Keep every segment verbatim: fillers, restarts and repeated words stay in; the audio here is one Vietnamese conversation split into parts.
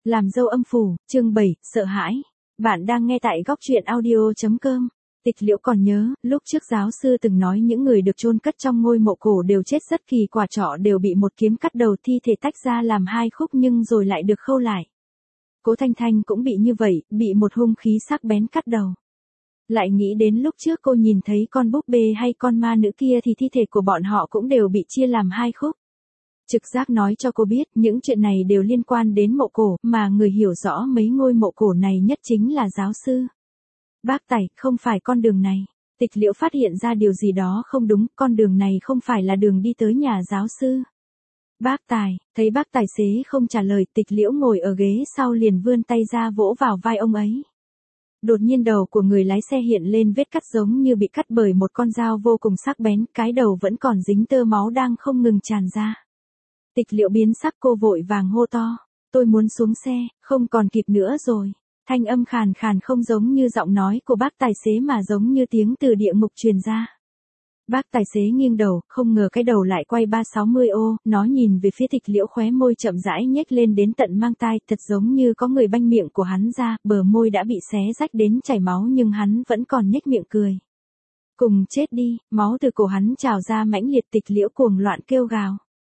Làm dâu âm phủ, chương bảy, sợ hãi. Bạn đang nghe tại góc truyện audio.com. Tịch Liễu còn nhớ, lúc trước giáo sư từng nói những người được chôn cất trong ngôi mộ cổ đều chết rất kỳ quả, trọ đều bị một kiếm cắt đầu, thi thể tách ra làm hai khúc nhưng rồi lại được khâu lại. Cố Thanh Thanh cũng bị như vậy, bị một hung khí sắc bén cắt đầu. Lại nghĩ đến lúc trước cô nhìn thấy con búp bê hay con ma nữ kia thì thi thể của bọn họ cũng đều bị chia làm hai khúc. Trực giác nói cho cô biết những chuyện này đều liên quan đến mộ cổ, mà người hiểu rõ mấy ngôi mộ cổ này nhất chính là giáo sư. Bác Tài, không phải con đường này. Tịch Liễu phát hiện ra điều gì đó không đúng, con đường này không phải là đường đi tới nhà giáo sư. Bác Tài, thấy bác tài xế không trả lời, Tịch Liễu ngồi ở ghế sau liền vươn tay ra vỗ vào vai ông ấy. Đột nhiên đầu của người lái xe hiện lên vết cắt giống như bị cắt bởi một con dao vô cùng sắc bén, cái đầu vẫn còn dính tơ máu đang không ngừng tràn ra. Tịch Liễu biến sắc, cô vội vàng hô to, tôi muốn xuống xe, không còn kịp nữa rồi. Thanh âm khàn khàn không giống như giọng nói của bác tài xế mà giống như tiếng từ địa ngục truyền ra. Bác tài xế nghiêng đầu, không ngờ cái đầu lại quay ba sáu mươi ô, nó nhìn về phía Tịch Liễu, khóe môi chậm rãi nhếch lên đến tận mang tai, thật giống như có người banh miệng của hắn ra, bờ môi đã bị xé rách đến chảy máu nhưng hắn vẫn còn nhếch miệng cười. Cùng chết đi, máu từ cổ hắn trào ra mãnh liệt, Tịch Liễu cuồng loạn kêu gào.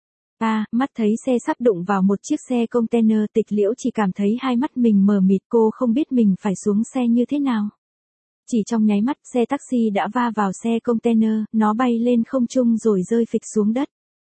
À, mắt thấy xe sắp đụng vào một chiếc xe container, Tịch Liễu chỉ cảm thấy hai mắt mình mờ mịt, cô không biết mình phải xuống xe như thế nào. Chỉ trong nháy mắt, xe taxi đã va vào xe container, nó bay lên không trung rồi rơi phịch xuống đất.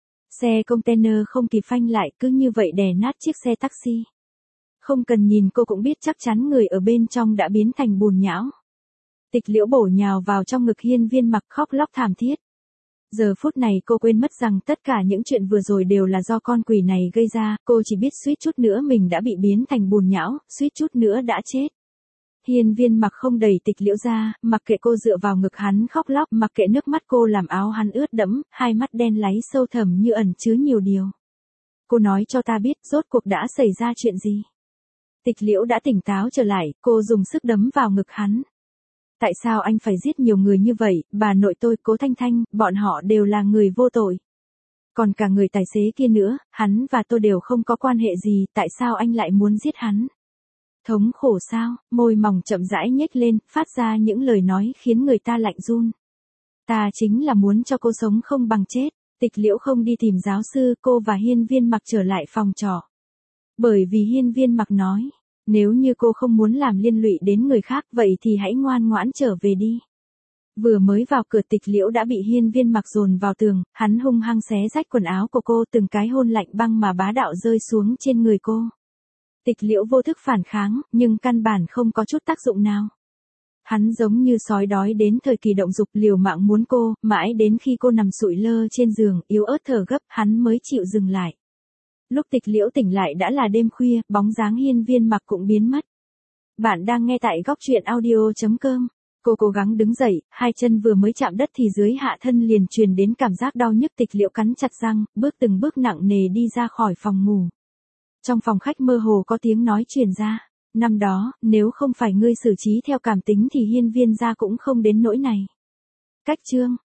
Xe container không kịp phanh lại, cứ như vậy đè nát chiếc xe taxi. Không cần nhìn cô cũng biết chắc chắn người ở bên trong đã biến thành bùn nhão. Tịch Liễu bổ nhào vào trong ngực Hiên Viên Mặc, khóc lóc thảm thiết. Giờ phút này cô quên mất rằng tất cả những chuyện vừa rồi đều là do con quỷ này gây ra, cô chỉ biết suýt chút nữa mình đã bị biến thành bùn nhão, suýt chút nữa đã chết. Hiên Viên Mặc không đẩy Tịch Liễu ra, mặc kệ cô dựa vào ngực hắn khóc lóc, mặc kệ nước mắt cô làm áo hắn ướt đẫm, hai mắt đen láy sâu thẳm như ẩn chứa nhiều điều. Cô nói cho ta biết rốt cuộc đã xảy ra chuyện gì. Tịch Liễu đã tỉnh táo trở lại, cô dùng sức đấm vào ngực hắn. Tại sao anh phải giết nhiều người như vậy, bà nội tôi, Cố Thanh Thanh, bọn họ đều là người vô tội. Còn cả người tài xế kia nữa, hắn và tôi đều không có quan hệ gì, tại sao anh lại muốn giết hắn? Thống khổ sao? Môi mỏng chậm rãi nhếch lên, phát ra những lời nói khiến người ta lạnh run. Ta chính là muốn cho cô sống không bằng chết. Tịch Liễu không đi tìm giáo sư, cô và Hiên Viên Mặc trở lại phòng trọ. Bởi vì Hiên Viên Mặc nói, nếu như cô không muốn làm liên lụy đến người khác, vậy thì hãy ngoan ngoãn trở về đi. Vừa mới vào cửa, Tịch Liễu đã bị Hiên Viên Mặc dồn vào tường, hắn hung hăng xé rách quần áo của cô, từng cái hôn lạnh băng mà bá đạo rơi xuống trên người cô. Tịch Liễu vô thức phản kháng, nhưng căn bản không có chút tác dụng nào. Hắn giống như sói đói đến thời kỳ động dục, liều mạng muốn cô, mãi đến khi cô nằm sụi lơ trên giường, yếu ớt thở gấp, hắn mới chịu dừng lại. Lúc Tịch Liễu tỉnh lại đã là đêm khuya, bóng dáng Hiên Viên Mặc cũng biến mất. Bạn đang nghe tại góc truyện audio.com. Cô cố gắng đứng dậy, hai chân vừa mới chạm đất thì dưới hạ thân liền truyền đến cảm giác đau nhức. Tịch Liễu cắn chặt răng, bước từng bước nặng nề đi ra khỏi phòng ngủ. Trong phòng khách mơ hồ có tiếng nói truyền ra. Năm đó, nếu không phải ngươi xử trí theo cảm tính thì Hiên Viên gia cũng không đến nỗi này. Cách chương.